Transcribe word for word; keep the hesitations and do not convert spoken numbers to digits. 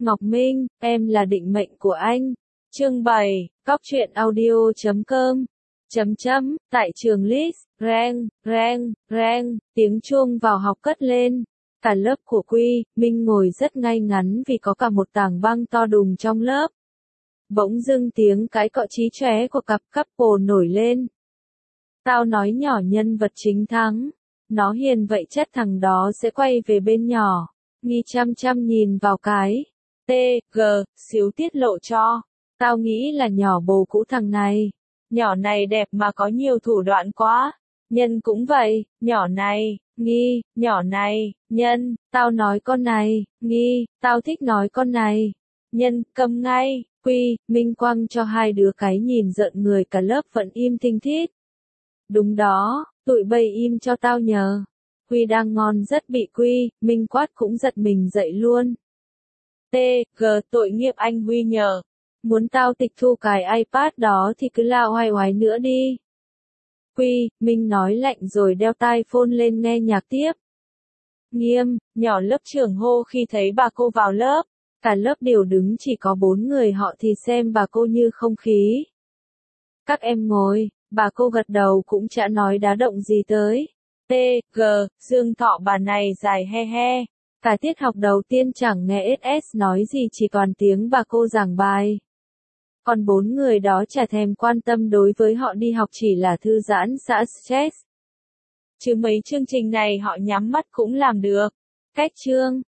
Ngọc Minh, em là định mệnh của anh. Chương bảy, cóc truyện audio chấm com. Chấm chấm, tại trường Lis, reng, reng, reng, tiếng chuông vào học cất lên. Cả lớp của Quy, Minh ngồi rất ngay ngắn vì có cả một tảng băng to đùng trong lớp. Bỗng dưng tiếng cái cọ chí chóe của cặp couple nổi lên. Tao nói nhỏ nhân vật chính thắng. Nó hiền vậy chắc thằng đó sẽ quay về bên nhỏ. Nghi chăm chăm nhìn vào cái. T, G, xíu tiết lộ cho. Tao nghĩ là nhỏ bồ cũ thằng này. Nhỏ này đẹp mà có nhiều thủ đoạn quá. Nhân cũng vậy, nhỏ này, Nghi, nhỏ này, Nhân, tao nói con này, Nghi, tao thích nói con này. Nhân, cầm ngay, Quy, Minh quăng cho hai đứa cái nhìn giận người cả lớp vẫn im thinh thít. Đúng đó, tụi bay im cho tao nhờ. Quy đang ngon rất bị Quy, Minh quát cũng giật mình dậy luôn. T, G, tội nghiệp anh Huy nhờ. Muốn tao tịch thu cái iPad đó thì cứ lao hoài hoài nữa đi. Quy, Minh nói lạnh rồi đeo tai phone lên nghe nhạc tiếp. Nghiêm, nhỏ lớp trưởng hô khi thấy bà cô vào lớp. Cả lớp đều đứng chỉ có bốn người họ thì xem bà cô như không khí. Các em ngồi, bà cô gật đầu cũng chả nói đá động gì tới. T, G, Dương Thọ bà này dài he he. Cả tiết học đầu tiên chẳng nghe ét ét nói gì chỉ toàn tiếng bà cô giảng bài. Còn bốn người đó chả thèm quan tâm đối với họ đi học chỉ là thư giãn xả stress. Chứ mấy chương trình này họ nhắm mắt cũng làm được. Cách chương.